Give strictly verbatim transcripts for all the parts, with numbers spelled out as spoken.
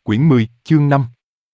Quyển mười, chương năm.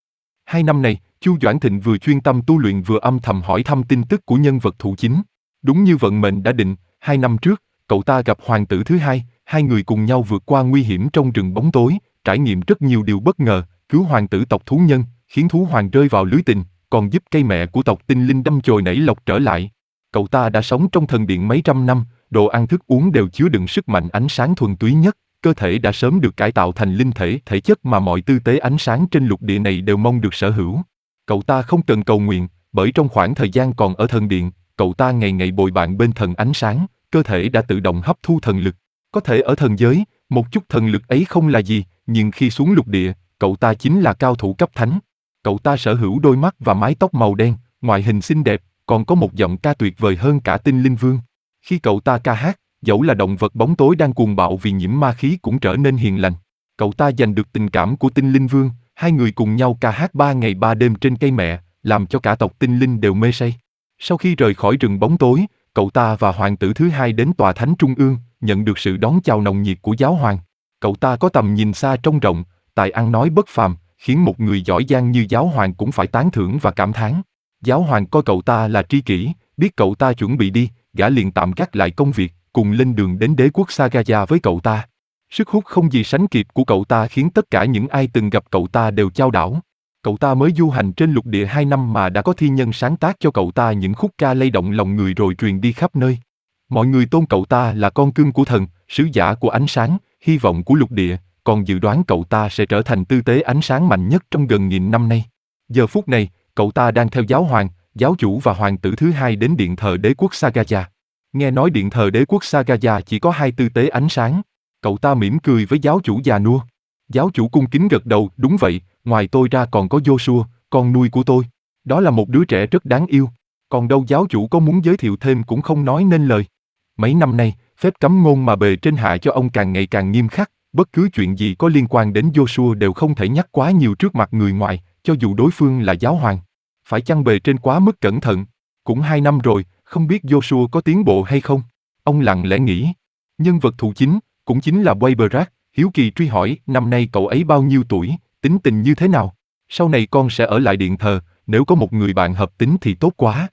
Hai năm này, Chu Doãn Thịnh vừa chuyên tâm tu luyện vừa âm thầm hỏi thăm tin tức của nhân vật thủ chính. Đúng như vận mệnh đã định, hai năm trước, cậu ta gặp hoàng tử thứ hai, hai người cùng nhau vượt qua nguy hiểm trong rừng bóng tối, trải nghiệm rất nhiều điều bất ngờ, cứu hoàng tử tộc thú nhân, khiến thú hoàng rơi vào lưới tình, còn giúp cây mẹ của tộc tinh linh đâm chồi nảy lộc trở lại. Cậu ta đã sống trong thần điện mấy trăm năm, đồ ăn thức uống đều chứa đựng sức mạnh ánh sáng thuần túy nhất, cơ thể đã sớm được cải tạo thành linh thể, thể chất mà mọi tư tế ánh sáng trên lục địa này đều mong được sở hữu. Cậu ta không cần cầu nguyện, bởi trong khoảng thời gian còn ở thần điện, cậu ta ngày ngày bồi bạn bên thần ánh sáng, cơ thể đã tự động hấp thu thần lực. Có thể ở thần giới, một chút thần lực ấy không là gì, nhưng khi xuống lục địa, cậu ta chính là cao thủ cấp thánh. Cậu ta sở hữu đôi mắt và mái tóc màu đen, ngoại hình xinh đẹp, còn có một giọng ca tuyệt vời hơn cả tinh linh vương. Khi cậu ta ca hát, dẫu là động vật bóng tối đang cuồng bạo vì nhiễm ma khí cũng trở nên hiền lành. Cậu ta giành được tình cảm của tinh linh vương, hai người cùng nhau ca hát ba ngày ba đêm trên cây mẹ, làm cho cả tộc tinh linh đều mê say. Sau khi rời khỏi rừng bóng tối, cậu ta và hoàng tử thứ hai đến tòa thánh trung ương, nhận được sự đón chào nồng nhiệt của giáo hoàng. Cậu ta có tầm nhìn xa trông rộng, tài ăn nói bất phàm, khiến một người giỏi giang như giáo hoàng cũng phải tán thưởng và cảm thán. Giáo hoàng coi cậu ta là tri kỷ, biết cậu ta chuẩn bị đi, gã liền tạm gác lại công việc, cùng lên đường đến đế quốc Sagaya với cậu ta. Sức hút không gì sánh kịp của cậu ta khiến tất cả những ai từng gặp cậu ta đều chao đảo. Cậu ta mới du hành trên lục địa hai năm mà đã có thiên nhân sáng tác cho cậu ta những khúc ca lay động lòng người rồi truyền đi khắp nơi. Mọi người tôn cậu ta là con cưng của thần, sứ giả của ánh sáng, hy vọng của lục địa, còn dự đoán cậu ta sẽ trở thành tư tế ánh sáng mạnh nhất trong gần nghìn năm nay. Giờ phút này, cậu ta đang theo giáo hoàng, giáo chủ và hoàng tử thứ hai đến điện thờ đế quốc Sagaya. Nghe nói điện thờ đế quốc Sagaya chỉ có hai tư tế ánh sáng. Cậu ta mỉm cười với giáo chủ già nua. Giáo chủ cung kính gật đầu, đúng vậy, ngoài tôi ra còn có Joshua, con nuôi của tôi. Đó là một đứa trẻ rất đáng yêu. Còn đâu giáo chủ có muốn giới thiệu thêm cũng không nói nên lời. Mấy năm nay, phép cấm ngôn mà bề trên hạ cho ông càng ngày càng nghiêm khắc, bất cứ chuyện gì có liên quan đến Joshua đều không thể nhắc quá nhiều trước mặt người ngoài, cho dù đối phương là giáo hoàng. Phải chăng bề trên quá mức cẩn thận? Cũng hai năm rồi, không biết Joshua có tiến bộ hay không? Ông lặng lẽ nghĩ. Nhân vật thủ chính, cũng chính là Weiberac, hiếu kỳ truy hỏi, năm nay cậu ấy bao nhiêu tuổi, tính tình như thế nào? Sau này con sẽ ở lại điện thờ, nếu có một người bạn hợp tính thì tốt quá.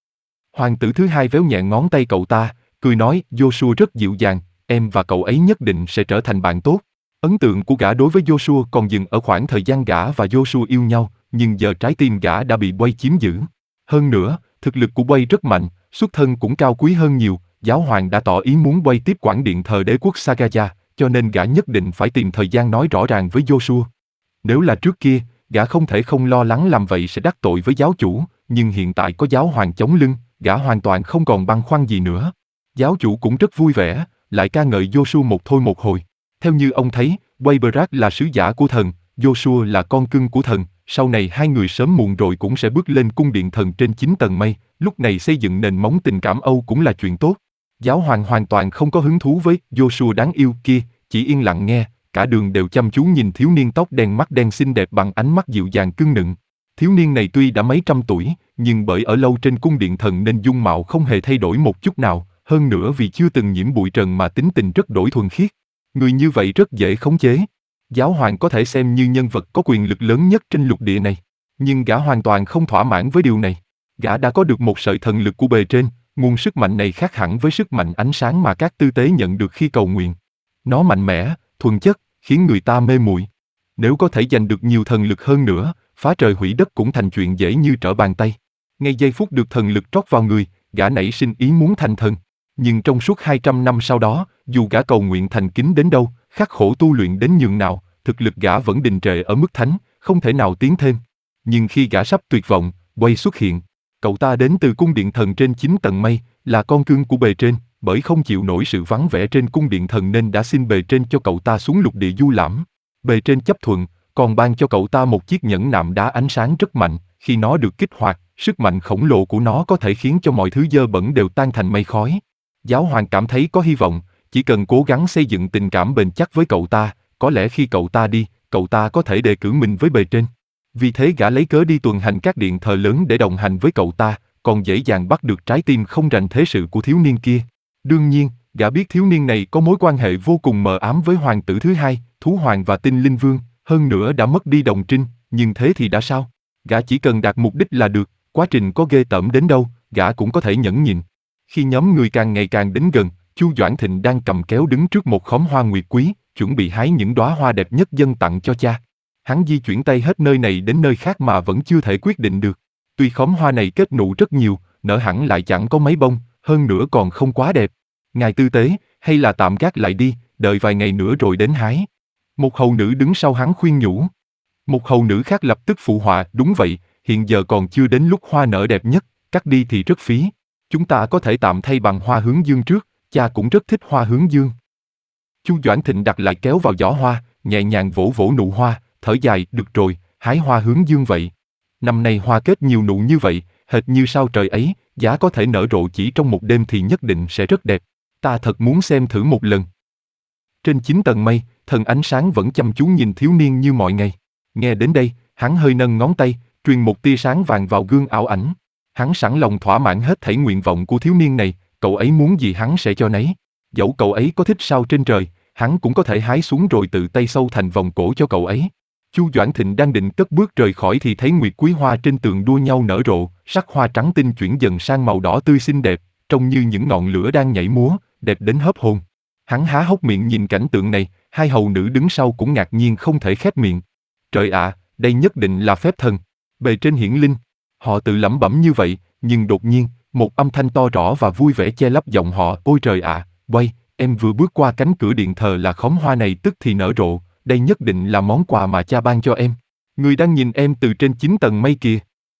Hoàng tử thứ hai véo nhẹ ngón tay cậu ta, cười nói, Joshua rất dịu dàng, em và cậu ấy nhất định sẽ trở thành bạn tốt. Ấn tượng của gã đối với Joshua còn dừng ở khoảng thời gian gã và Joshua yêu nhau, nhưng giờ trái tim gã đã bị Wei chiếm giữ. Hơn nữa, thực lực của Wei rất mạnh, xuất thân cũng cao quý hơn nhiều, giáo hoàng đã tỏ ý muốn Wei tiếp quản điện thờ đế quốc Sagaya, cho nên gã nhất định phải tìm thời gian nói rõ ràng với Joshua. Nếu là trước kia, gã không thể không lo lắng làm vậy sẽ đắc tội với giáo chủ, nhưng hiện tại có giáo hoàng chống lưng, gã hoàn toàn không còn băn khoăn gì nữa. Giáo chủ cũng rất vui vẻ, lại ca ngợi Joshua một thôi một hồi. Theo như ông thấy, Weiberac là sứ giả của thần, Joshua là con cưng của thần, sau này hai người sớm muộn rồi cũng sẽ bước lên cung điện thần trên chín tầng mây, lúc này xây dựng nền móng tình cảm Âu cũng là chuyện tốt. Giáo hoàng hoàn toàn không có hứng thú với Joshua đáng yêu kia, chỉ yên lặng nghe, cả đường đều chăm chú nhìn thiếu niên tóc đen mắt đen xinh đẹp bằng ánh mắt dịu dàng cưng nựng. Thiếu niên này tuy đã mấy trăm tuổi, nhưng bởi ở lâu trên cung điện thần nên dung mạo không hề thay đổi một chút nào, hơn nữa vì chưa từng nhiễm bụi trần mà tính tình rất đổi thuần khiết. Người như vậy rất dễ khống chế. Giáo hoàng có thể xem như nhân vật có quyền lực lớn nhất trên lục địa này, nhưng gã hoàn toàn không thỏa mãn với điều này. Gã đã có được một sợi thần lực của bề trên, nguồn sức mạnh này khác hẳn với sức mạnh ánh sáng mà các tư tế nhận được khi cầu nguyện. Nó mạnh mẽ, thuần chất, khiến người ta mê muội. Nếu có thể giành được nhiều thần lực hơn nữa, phá trời hủy đất cũng thành chuyện dễ như trở bàn tay. Ngay giây phút được thần lực trót vào người, gã nảy sinh ý muốn thành thần. Nhưng trong suốt hai trăm năm sau đó, dù gã cầu nguyện thành kính đến đâu, khắc khổ tu luyện đến nhường nào, thực lực gã vẫn đình trệ ở mức thánh, không thể nào tiến thêm. Nhưng khi gã sắp tuyệt vọng, Wei xuất hiện. Cậu ta đến từ cung điện thần trên chín tầng mây, là con cưng của bề trên, bởi không chịu nổi sự vắng vẻ trên cung điện thần nên đã xin bề trên cho cậu ta xuống lục địa du lãm. Bề trên chấp thuận, còn ban cho cậu ta một chiếc nhẫn nạm đá ánh sáng rất mạnh, khi nó được kích hoạt, sức mạnh khổng lồ của nó có thể khiến cho mọi thứ dơ bẩn đều tan thành mây khói. Giáo hoàng cảm thấy có hy vọng, chỉ cần cố gắng xây dựng tình cảm bền chắc với cậu ta, có lẽ khi cậu ta đi, cậu ta có thể đề cử mình với bề trên. Vì thế gã lấy cớ đi tuần hành các điện thờ lớn để đồng hành với cậu ta, còn dễ dàng bắt được trái tim không rành thế sự của thiếu niên kia. Đương nhiên, gã biết thiếu niên này có mối quan hệ vô cùng mờ ám với hoàng tử thứ hai, thú hoàng và tinh linh vương, Hơn nữa đã mất đi đồng trinh, nhưng thế thì đã sao? Gã chỉ cần đạt mục đích là được, quá trình có ghê tởm đến đâu, gã cũng có thể nhẫn nhịn. Khi nhóm người càng ngày càng đến gần, Chu Doãn Thịnh đang cầm kéo đứng trước một khóm hoa nguyệt quý, chuẩn bị hái những đóa hoa đẹp nhất dâng tặng cho cha. Hắn di chuyển tay hết nơi này đến nơi khác mà vẫn chưa thể quyết định được. Tuy khóm hoa này kết nụ rất nhiều, nở hẳn lại chẳng có mấy bông, hơn nữa còn không quá đẹp. Ngài tư tế, hay là tạm gác lại đi, đợi vài ngày nữa rồi đến hái. Một hầu nữ đứng sau hắn khuyên nhủ. Một hầu nữ khác lập tức phụ họa, đúng vậy, hiện giờ còn chưa đến lúc hoa nở đẹp nhất, cắt đi thì rất phí. Chúng ta có thể tạm thay bằng hoa hướng dương trước, cha cũng rất thích hoa hướng dương. Chu Doãn Thịnh đặt lại kéo vào giỏ hoa, nhẹ nhàng vỗ vỗ nụ hoa, thở dài, được rồi, hái hoa hướng dương vậy. Năm nay hoa kết nhiều nụ như vậy, hệt như sao trời ấy, giá có thể nở rộ chỉ trong một đêm thì nhất định sẽ rất đẹp. Ta thật muốn xem thử một lần. Trên chín tầng mây, thần ánh sáng vẫn chăm chú nhìn thiếu niên như mọi ngày. Nghe đến đây, hắn hơi nâng ngón tay, truyền một tia sáng vàng vào gương ảo ảnh. Hắn sẵn lòng thỏa mãn hết thảy nguyện vọng của thiếu niên này, cậu ấy muốn gì hắn sẽ cho nấy. Dẫu cậu ấy có thích sao trên trời, hắn cũng có thể hái xuống rồi tự tay sâu thành vòng cổ cho cậu ấy. Chu Doãn Thịnh đang định cất bước rời khỏi thì thấy nguyệt quý hoa trên tường đua nhau nở rộ, sắc hoa trắng tinh chuyển dần sang màu đỏ tươi xinh đẹp, trông như những ngọn lửa đang nhảy múa, đẹp đến hớp hồn. Hắn há hốc miệng nhìn cảnh tượng này, hai hầu nữ đứng sau cũng ngạc nhiên không thể khép miệng. Trời ạ, đây nhất định là phép thần, bề trên hiển linh. Họ tự lẩm bẩm như vậy, nhưng đột nhiên, một âm thanh to rõ và vui vẻ che lấp giọng họ. Ôi trời ạ, Quay, em vừa bước qua cánh cửa điện thờ là khóm hoa này tức thì nở rộ, đây nhất định là món quà mà cha ban cho em. Người đang nhìn em từ trên chín tầng mây kìa.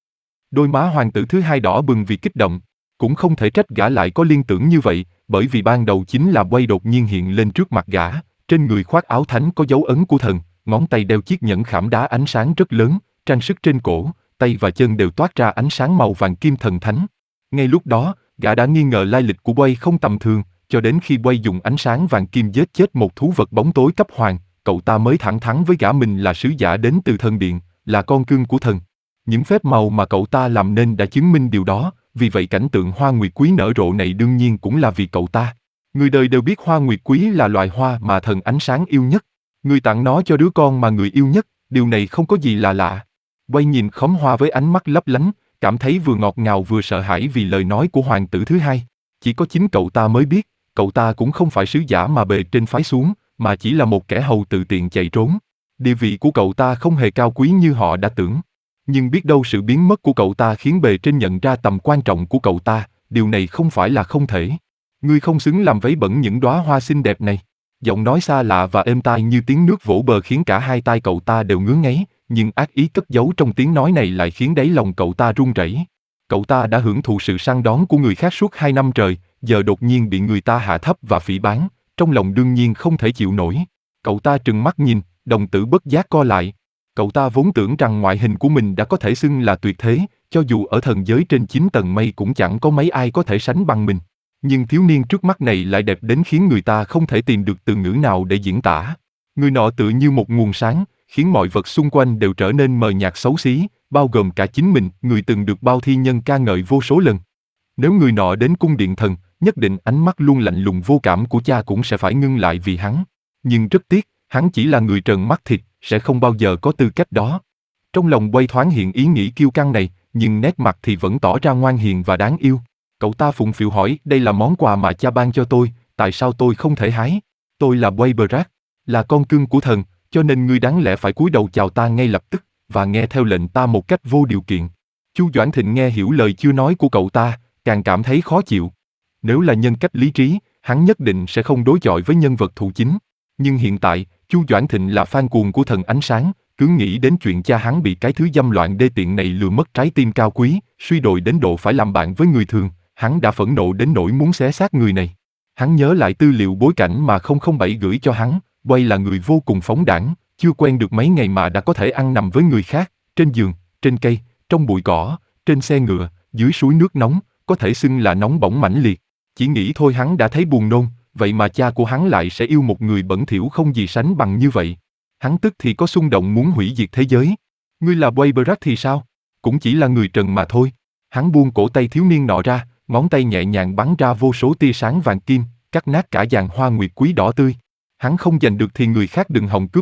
Đôi má hoàng tử thứ hai đỏ bừng vì kích động, cũng không thể trách gã lại có liên tưởng như vậy, bởi vì ban đầu chính là Quay đột nhiên hiện lên trước mặt gã, trên người khoác áo thánh có dấu ấn của thần, ngón tay đeo chiếc nhẫn khảm đá ánh sáng rất lớn, trang sức trên cổ, tay và chân đều toát ra ánh sáng màu vàng kim thần thánh. Ngay lúc đó, gã đã nghi ngờ lai lịch của Quay không tầm thường, cho đến khi Quay dùng ánh sáng vàng kim giết chết một thú vật bóng tối cấp hoàng, cậu ta mới thẳng thắn với gã mình là sứ giả đến từ thần điện, là con cưng của thần. Những phép màu mà cậu ta làm nên đã chứng minh điều đó, vì vậy cảnh tượng hoa nguyệt quý nở rộ này đương nhiên cũng là vì cậu ta. Người đời đều biết hoa nguyệt quý là loài hoa mà thần ánh sáng yêu nhất. Người tặng nó cho đứa con mà người yêu nhất, điều này không có gì là lạ. Quay nhìn khóm hoa với ánh mắt lấp lánh, cảm thấy vừa ngọt ngào vừa sợ hãi vì lời nói của hoàng tử thứ hai. Chỉ có chính cậu ta mới biết, cậu ta cũng không phải sứ giả mà bề trên phái xuống, mà chỉ là một kẻ hầu tự tiện chạy trốn. Địa vị của cậu ta không hề cao quý như họ đã tưởng. Nhưng biết đâu sự biến mất của cậu ta khiến bề trên nhận ra tầm quan trọng của cậu ta, điều này không phải là không thể. Ngươi không xứng làm vấy bẩn những đóa hoa xinh đẹp này. Giọng nói xa lạ và êm tai như tiếng nước vỗ bờ khiến cả hai tai cậu ta đều ngứa ngáy, nhưng ác ý cất giấu trong tiếng nói này lại khiến đáy lòng cậu ta run rẩy. Cậu ta đã hưởng thụ sự săn đón của người khác suốt hai năm trời, giờ đột nhiên bị người ta hạ thấp và phỉ báng, trong lòng đương nhiên không thể chịu nổi. Cậu ta trừng mắt nhìn, đồng tử bất giác co lại. Cậu ta vốn tưởng rằng ngoại hình của mình đã có thể xưng là tuyệt thế, cho dù ở thần giới trên chín tầng mây cũng chẳng có mấy ai có thể sánh bằng mình. Nhưng thiếu niên trước mắt này lại đẹp đến khiến người ta không thể tìm được từ ngữ nào để diễn tả. Người nọ tựa như một nguồn sáng, khiến mọi vật xung quanh đều trở nên mờ nhạt xấu xí, bao gồm cả chính mình, người từng được bao thi nhân ca ngợi vô số lần. Nếu người nọ đến cung điện thần, nhất định ánh mắt luôn lạnh lùng vô cảm của cha cũng sẽ phải ngưng lại vì hắn. Nhưng rất tiếc, hắn chỉ là người trần mắt thịt, sẽ không bao giờ có tư cách đó. Trong lòng Quay thoáng hiện ý nghĩ kiêu căng này, nhưng nét mặt thì vẫn tỏ ra ngoan hiền và đáng yêu. Cậu ta phụng phịu hỏi, đây là món quà mà cha ban cho tôi, tại sao tôi không thể hái? Tôi là Quay Brat, là con cưng của thần, cho nên ngươi đáng lẽ phải cúi đầu chào ta ngay lập tức, và nghe theo lệnh ta một cách vô điều kiện. Chu Doãn Thịnh nghe hiểu lời chưa nói của cậu ta, càng cảm thấy khó chịu. Nếu là nhân cách lý trí, hắn nhất định sẽ không đối chọi với nhân vật thủ chính. Nhưng hiện tại, Chu Doãn Thịnh là fan cuồng của thần ánh sáng, cứ nghĩ đến chuyện cha hắn bị cái thứ dâm loạn đê tiện này lừa mất trái tim cao quý, suy đồi đến độ phải làm bạn với người thường, hắn đã phẫn nộ đến nỗi muốn xé xác người này. Hắn nhớ lại tư liệu bối cảnh mà không không bảy gửi cho hắn, Quay là người vô cùng phóng đãng, chưa quen được mấy ngày mà đã có thể ăn nằm với người khác, trên giường, trên cây, trong bụi cỏ, trên xe ngựa, dưới suối nước nóng, có thể xưng là nóng bỏng mãnh liệt. Chỉ nghĩ thôi hắn đã thấy buồn nôn, vậy mà cha của hắn lại sẽ yêu một người bẩn thỉu không gì sánh bằng như vậy. Hắn tức thì có xung động muốn hủy diệt thế giới. Ngươi là Quay Brat thì sao? Cũng chỉ là người trần mà thôi. Hắn buông cổ tay thiếu niên nọ ra, ngón tay nhẹ nhàng bắn ra vô số tia sáng vàng kim, cắt nát cả dàn hoa nguyệt quý đỏ tươi. Hắn không giành được thì người khác đừng hòng cướp mất,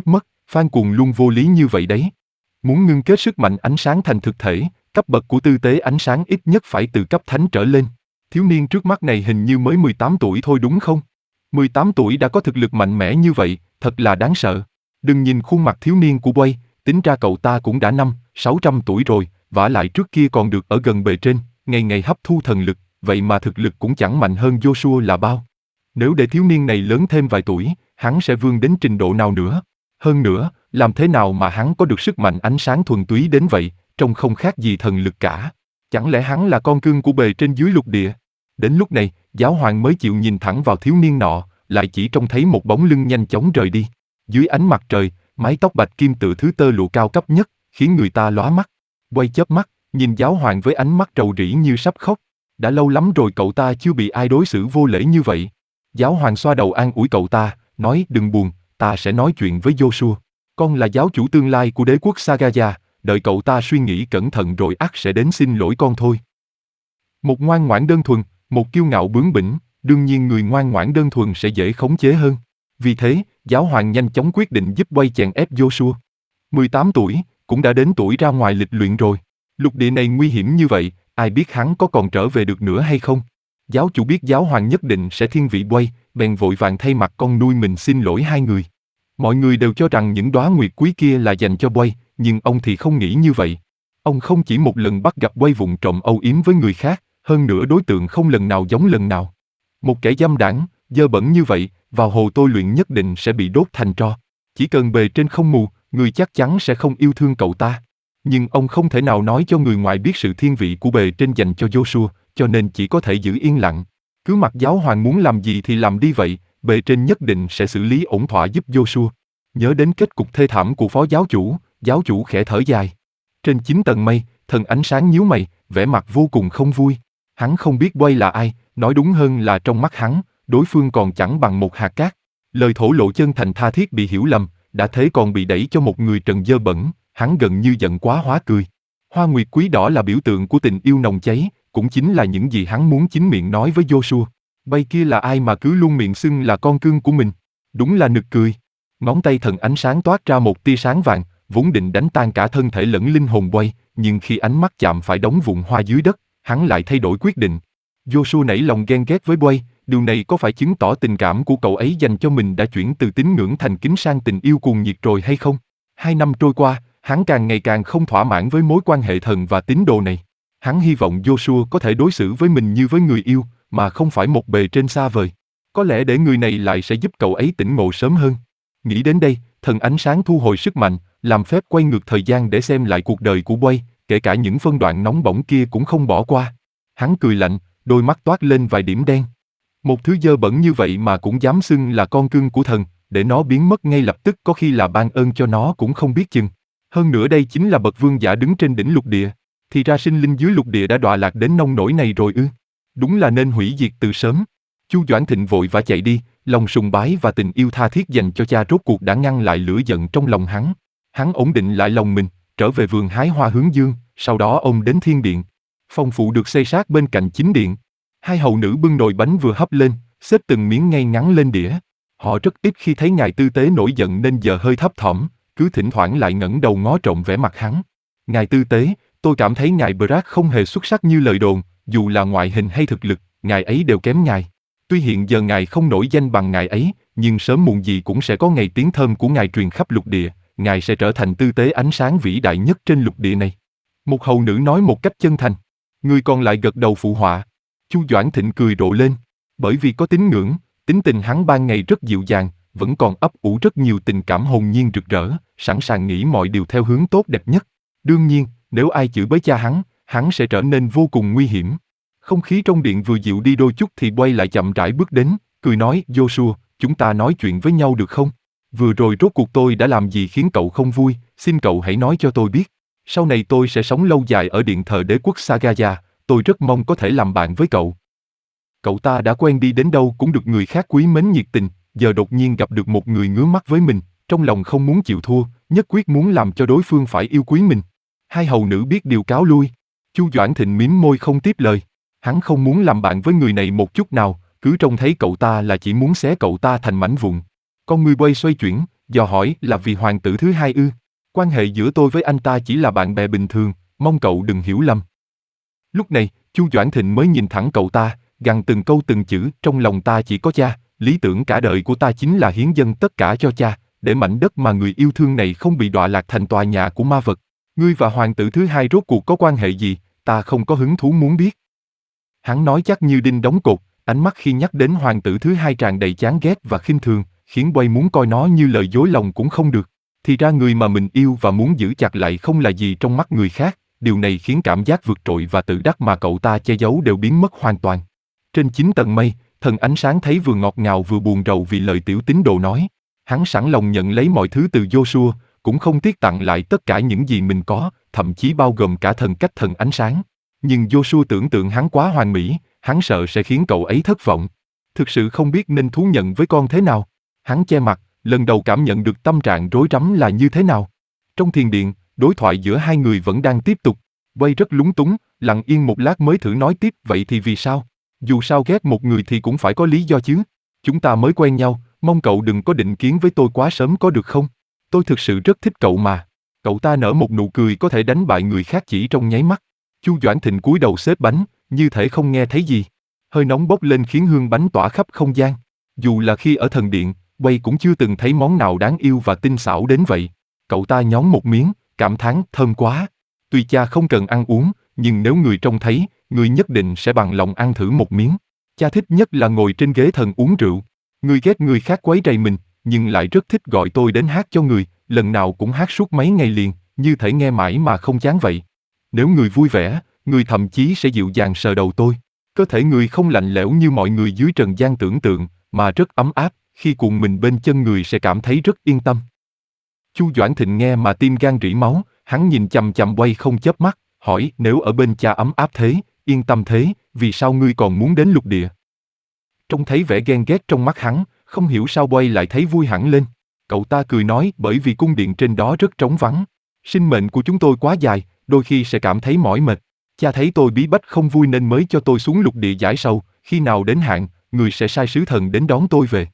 Phan Cuồng luôn vô lý như vậy đấy. Muốn ngưng kết sức mạnh ánh sáng thành thực thể, cấp bậc của tư tế ánh sáng ít nhất phải từ cấp thánh trở lên. Thiếu niên trước mắt này hình như mới mười tám tuổi thôi đúng không? mười tám tuổi đã có thực lực mạnh mẽ như vậy, thật là đáng sợ. Đừng nhìn khuôn mặt thiếu niên của Quay, tính ra cậu ta cũng đã năm, sáu trăm tuổi rồi, vả lại trước kia còn được ở gần bề trên, ngày ngày hấp thu thần lực, vậy mà thực lực cũng chẳng mạnh hơn Joshua là bao. Nếu để thiếu niên này lớn thêm vài tuổi, hắn sẽ vươn đến trình độ nào nữa? Hơn nữa, làm thế nào mà hắn có được sức mạnh ánh sáng thuần túy đến vậy, trông không khác gì thần lực cả. Chẳng lẽ hắn là con cưng của bề trên dưới lục địa? Đến lúc này, giáo hoàng mới chịu nhìn thẳng vào thiếu niên nọ, lại chỉ trông thấy một bóng lưng nhanh chóng rời đi. Dưới ánh mặt trời, mái tóc bạch kim tựa thứ tơ lụa cao cấp nhất, khiến người ta lóa mắt. Quay chớp mắt, nhìn giáo hoàng với ánh mắt rầu rĩ như sắp khóc. Đã lâu lắm rồi cậu ta chưa bị ai đối xử vô lễ như vậy. Giáo hoàng xoa đầu an ủi cậu ta, nói đừng buồn, ta sẽ nói chuyện với Joshua. Con là giáo chủ tương lai của đế quốc Sagaya, đợi cậu ta suy nghĩ cẩn thận rồi ắt sẽ đến xin lỗi con thôi. Một ngoan ngoãn đơn thuần, một kiêu ngạo bướng bỉnh, đương nhiên người ngoan ngoãn đơn thuần sẽ dễ khống chế hơn. Vì thế, giáo hoàng nhanh chóng quyết định giúp Quay chèn ép Joshua. mười tám tuổi, cũng đã đến tuổi ra ngoài lịch luyện rồi. Lục địa này nguy hiểm như vậy, ai biết hắn có còn trở về được nữa hay không? Giáo chủ biết giáo hoàng nhất định sẽ thiên vị Quay, bèn vội vàng thay mặt con nuôi mình xin lỗi hai người. Mọi người đều cho rằng những đóa nguyệt quý kia là dành cho Quay, nhưng ông thì không nghĩ như vậy. Ông không chỉ một lần bắt gặp Quay vụng trộm âu yếm với người khác, hơn nữa đối tượng không lần nào giống lần nào. Một kẻ dâm đảng, dơ bẩn như vậy, vào hồ tôi luyện nhất định sẽ bị đốt thành tro. Chỉ cần bề trên không mù, người chắc chắn sẽ không yêu thương cậu ta. Nhưng ông không thể nào nói cho người ngoài biết sự thiên vị của bề trên dành cho Joshua, cho nên chỉ có thể giữ yên lặng. Cứ mặc giáo hoàng muốn làm gì thì làm đi vậy, bề trên nhất định sẽ xử lý ổn thỏa giúp Joshua. Nhớ đến kết cục thê thảm của phó giáo chủ, giáo chủ khẽ thở dài. Trên chín tầng mây, thần ánh sáng nhíu mày, vẻ mặt vô cùng không vui. Hắn không biết Quay là ai, nói đúng hơn là trong mắt hắn, đối phương còn chẳng bằng một hạt cát. Lời thổ lộ chân thành tha thiết bị hiểu lầm, đã thế còn bị đẩy cho một người trần dơ bẩn, hắn gần như giận quá hóa cười. Hoa nguyệt quý đỏ là biểu tượng của tình yêu nồng cháy, cũng chính là những gì hắn muốn chính miệng nói với Joshua. Bay kia là ai mà cứ luôn miệng xưng là con cưng của mình? Đúng là nực cười. Ngón tay thần ánh sáng toát ra một tia sáng vàng, vốn định đánh tan cả thân thể lẫn linh hồn Quay, nhưng khi ánh mắt chạm phải đống vụn hoa dưới đất, hắn lại thay đổi quyết định. Joshua nảy lòng ghen ghét với Quay, điều này có phải chứng tỏ tình cảm của cậu ấy dành cho mình đã chuyển từ tín ngưỡng thành kính sang tình yêu cuồng nhiệt rồi hay không? Hai năm trôi qua, hắn càng ngày càng không thỏa mãn với mối quan hệ thần và tín đồ này. Hắn hy vọng Joshua có thể đối xử với mình như với người yêu, mà không phải một bề trên xa vời. Có lẽ để người này lại sẽ giúp cậu ấy tỉnh ngộ sớm hơn. Nghĩ đến đây, thần ánh sáng thu hồi sức mạnh, làm phép quay ngược thời gian để xem lại cuộc đời của Quay, kể cả những phân đoạn nóng bỏng kia cũng không bỏ qua. Hắn cười lạnh, đôi mắt toát lên vài điểm đen. Một thứ dơ bẩn như vậy mà cũng dám xưng là con cưng của thần, để nó biến mất ngay lập tức có khi là ban ơn cho nó cũng không biết chừng. Hơn nữa đây chính là bậc vương giả đứng trên đỉnh lục địa, thì ra sinh linh dưới lục địa đã đọa lạc đến nông nỗi này rồi ư? Đúng là nên hủy diệt từ sớm. Chu Doãn Thịnh vội vã chạy đi, lòng sùng bái và tình yêu tha thiết dành cho cha rốt cuộc đã ngăn lại lửa giận trong lòng hắn. Hắn ổn định lại lòng mình, trở về vườn hái hoa hướng dương, sau đó ôm đến thiên điện. Phòng phụ được xây sát bên cạnh chính điện. Hai hầu nữ bưng nồi bánh vừa hấp lên, xếp từng miếng ngay ngắn lên đĩa. Họ rất ít khi thấy ngài tư tế nổi giận nên giờ hơi thấp thỏm, cứ thỉnh thoảng lại ngẩng đầu ngó trộm vẻ mặt hắn. Ngài tư tế, tôi cảm thấy ngài Brack không hề xuất sắc như lời đồn, dù là ngoại hình hay thực lực, ngài ấy đều kém ngài. Tuy hiện giờ ngài không nổi danh bằng ngài ấy, nhưng sớm muộn gì cũng sẽ có ngày tiếng thơm của ngài truyền khắp lục địa, ngài sẽ trở thành tư tế ánh sáng vĩ đại nhất trên lục địa này. Một hầu nữ nói một cách chân thành. Người còn lại gật đầu phụ họa. Chu Doãn Thịnh cười rộ lên. Bởi vì có tín ngưỡng, tính tình hắn ban ngày rất dịu dàng, vẫn còn ấp ủ rất nhiều tình cảm hồn nhiên rực rỡ, sẵn sàng nghĩ mọi điều theo hướng tốt đẹp nhất. Đương nhiên, nếu ai chửi bới cha hắn, hắn sẽ trở nên vô cùng nguy hiểm. Không khí trong điện vừa dịu đi đôi chút thì Quay lại chậm rãi bước đến, cười nói, Joshua, chúng ta nói chuyện với nhau được không? Vừa rồi rốt cuộc tôi đã làm gì khiến cậu không vui, xin cậu hãy nói cho tôi biết. Sau này tôi sẽ sống lâu dài ở điện thờ đế quốc Sagaya, tôi rất mong có thể làm bạn với cậu. Cậu ta đã quen đi đến đâu cũng được người khác quý mến nhiệt tình, giờ đột nhiên gặp được một người ngứa mắt với mình, trong lòng không muốn chịu thua, nhất quyết muốn làm cho đối phương phải yêu quý mình. Hai hầu nữ biết điều cáo lui. Chu Doãn Thịnh mím môi không tiếp lời. Hắn không muốn làm bạn với người này một chút nào, cứ trông thấy cậu ta là chỉ muốn xé cậu ta thành mảnh vụn. Con người Quay xoay chuyển, dò hỏi là vì hoàng tử thứ hai ư? Quan hệ giữa tôi với anh ta chỉ là bạn bè bình thường, mong cậu đừng hiểu lầm. Lúc này, Chu Doãn Thịnh mới nhìn thẳng cậu ta, gằn từng câu từng chữ, trong lòng ta chỉ có cha, lý tưởng cả đời của ta chính là hiến dâng tất cả cho cha, để mảnh đất mà người yêu thương này không bị đọa lạc thành tòa nhà của ma vật. Ngươi và hoàng tử thứ hai rốt cuộc có quan hệ gì, ta không có hứng thú muốn biết. Hắn nói chắc như đinh đóng cột, ánh mắt khi nhắc đến hoàng tử thứ hai tràn đầy chán ghét và khinh thường, khiến Quay muốn coi nó như lời dối lòng cũng không được. Thì ra người mà mình yêu và muốn giữ chặt lại không là gì trong mắt người khác, điều này khiến cảm giác vượt trội và tự đắc mà cậu ta che giấu đều biến mất hoàn toàn. Trên chín tầng mây, thần ánh sáng thấy vừa ngọt ngào vừa buồn rầu vì lời tiểu tín đồ nói. Hắn sẵn lòng nhận lấy mọi thứ từ Joshua, cũng không tiếc tặng lại tất cả những gì mình có, thậm chí bao gồm cả thần cách thần ánh sáng. Nhưng Joshua tưởng tượng hắn quá hoàn mỹ, hắn sợ sẽ khiến cậu ấy thất vọng. Thực sự không biết nên thú nhận với con thế nào. Hắn che mặt, lần đầu cảm nhận được tâm trạng rối rắm là như thế nào. Trong thiền điện, đối thoại giữa hai người vẫn đang tiếp tục. Quay rất lúng túng, lặng yên một lát mới thử nói tiếp, vậy thì vì sao? Dù sao ghét một người thì cũng phải có lý do chứ. Chúng ta mới quen nhau, mong cậu đừng có định kiến với tôi quá sớm có được không? Tôi thực sự rất thích cậu mà. Cậu ta nở một nụ cười có thể đánh bại người khác chỉ trong nháy mắt. Chu Doãn Thịnh cúi đầu xếp bánh, như thể không nghe thấy gì. Hơi nóng bốc lên khiến hương bánh tỏa khắp không gian. Dù là khi ở thần điện, Quay cũng chưa từng thấy món nào đáng yêu và tinh xảo đến vậy. Cậu ta nhón một miếng, cảm thán thơm quá. Tuy cha không cần ăn uống, nhưng nếu người trông thấy, người nhất định sẽ bằng lòng ăn thử một miếng. Cha thích nhất là ngồi trên ghế thần uống rượu. Người ghét người khác quấy rầy mình, nhưng lại rất thích gọi tôi đến hát cho người, lần nào cũng hát suốt mấy ngày liền, như thể nghe mãi mà không chán vậy. Nếu người vui vẻ, người thậm chí sẽ dịu dàng sờ đầu tôi. Cơ thể người không lạnh lẽo như mọi người dưới trần gian tưởng tượng, mà rất ấm áp, khi cuộn mình bên chân người sẽ cảm thấy rất yên tâm. Chu Doãn Thịnh nghe mà tim gan rỉ máu, hắn nhìn chằm chằm Quay không chớp mắt, hỏi nếu ở bên cha ấm áp thế, yên tâm thế, vì sao ngươi còn muốn đến lục địa? Trông thấy vẻ ghen ghét trong mắt hắn, không hiểu sao Quay lại thấy vui hẳn lên. Cậu ta cười nói bởi vì cung điện trên đó rất trống vắng. Sinh mệnh của chúng tôi quá dài, đôi khi sẽ cảm thấy mỏi mệt. Cha thấy tôi bí bách không vui nên mới cho tôi xuống lục địa giải sầu, khi nào đến hạn, người sẽ sai sứ thần đến đón tôi về.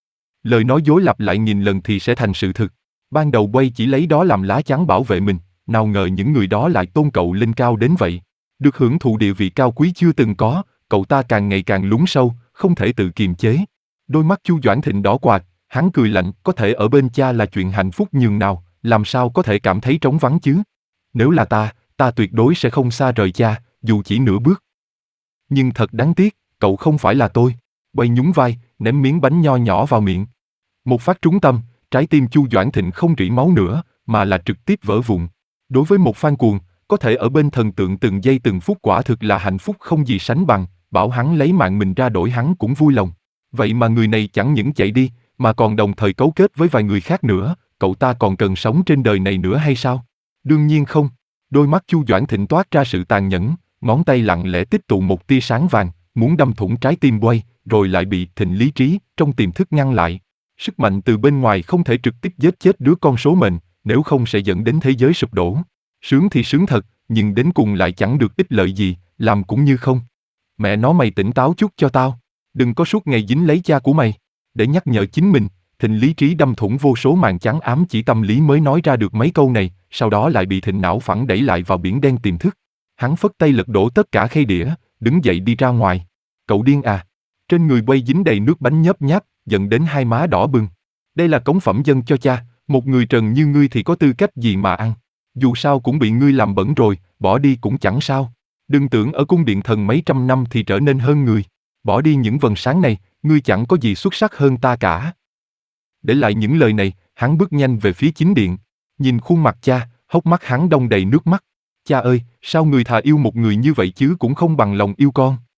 Lời nói dối lặp lại nghìn lần thì sẽ thành sự thực. Ban đầu Quay chỉ lấy đó làm lá chắn bảo vệ mình, nào ngờ những người đó lại tôn cậu lên cao đến vậy. Được hưởng thụ địa vị cao quý chưa từng có, cậu ta càng ngày càng lún sâu, không thể tự kiềm chế. Đôi mắt Chu Doãn Thịnh đỏ quạt, hắn cười lạnh, có thể ở bên cha là chuyện hạnh phúc nhường nào, làm sao có thể cảm thấy trống vắng chứ? Nếu là ta, ta tuyệt đối sẽ không xa rời cha, dù chỉ nửa bước. Nhưng thật đáng tiếc, cậu không phải là tôi. Quay nhún vai, ném miếng bánh nho nhỏ vào miệng. Một phát trúng tâm, trái tim Chu Doãn Thịnh không rỉ máu nữa, mà là trực tiếp vỡ vụn. Đối với một fan cuồng, có thể ở bên thần tượng từng giây từng phút quả thực là hạnh phúc không gì sánh bằng, bảo hắn lấy mạng mình ra đổi hắn cũng vui lòng. Vậy mà người này chẳng những chạy đi, mà còn đồng thời cấu kết với vài người khác nữa, cậu ta còn cần sống trên đời này nữa hay sao? Đương nhiên không. Đôi mắt Chu Doãn Thịnh toát ra sự tàn nhẫn, ngón tay lặng lẽ tích tụ một tia sáng vàng, muốn đâm thủng trái tim Quay, rồi lại bị Thịnh lý trí trong tiềm thức ngăn lại. Sức mạnh từ bên ngoài không thể trực tiếp giết chết đứa con số mệnh, nếu không sẽ dẫn đến thế giới sụp đổ. Sướng thì sướng thật, nhưng đến cùng lại chẳng được ích lợi gì, làm cũng như không. Mẹ nó mày tỉnh táo chút cho tao, đừng có suốt ngày dính lấy cha của mày. Để nhắc nhở chính mình, Thịnh lý trí đâm thủng vô số màn trắng ám chỉ tâm lý mới nói ra được mấy câu này, sau đó lại bị Thịnh não phẳng đẩy lại vào biển đen tiềm thức. Hắn phất tay lật đổ tất cả khay đĩa, đứng dậy đi ra ngoài. Cậu điên à? Trên người Quay dính đầy nước bánh nhấp nháp, dẫn đến hai má đỏ bừng. Đây là cống phẩm dâng cho cha, một người trần như ngươi thì có tư cách gì mà ăn? Dù sao cũng bị ngươi làm bẩn rồi, bỏ đi cũng chẳng sao. Đừng tưởng ở cung điện thần mấy trăm năm thì trở nên hơn người. Bỏ đi những vầng sáng này, ngươi chẳng có gì xuất sắc hơn ta cả. Để lại những lời này, hắn bước nhanh về phía chính điện. Nhìn khuôn mặt cha, hốc mắt hắn đong đầy nước mắt. Cha ơi, sao người thà yêu một người như vậy chứ cũng không bằng lòng yêu con?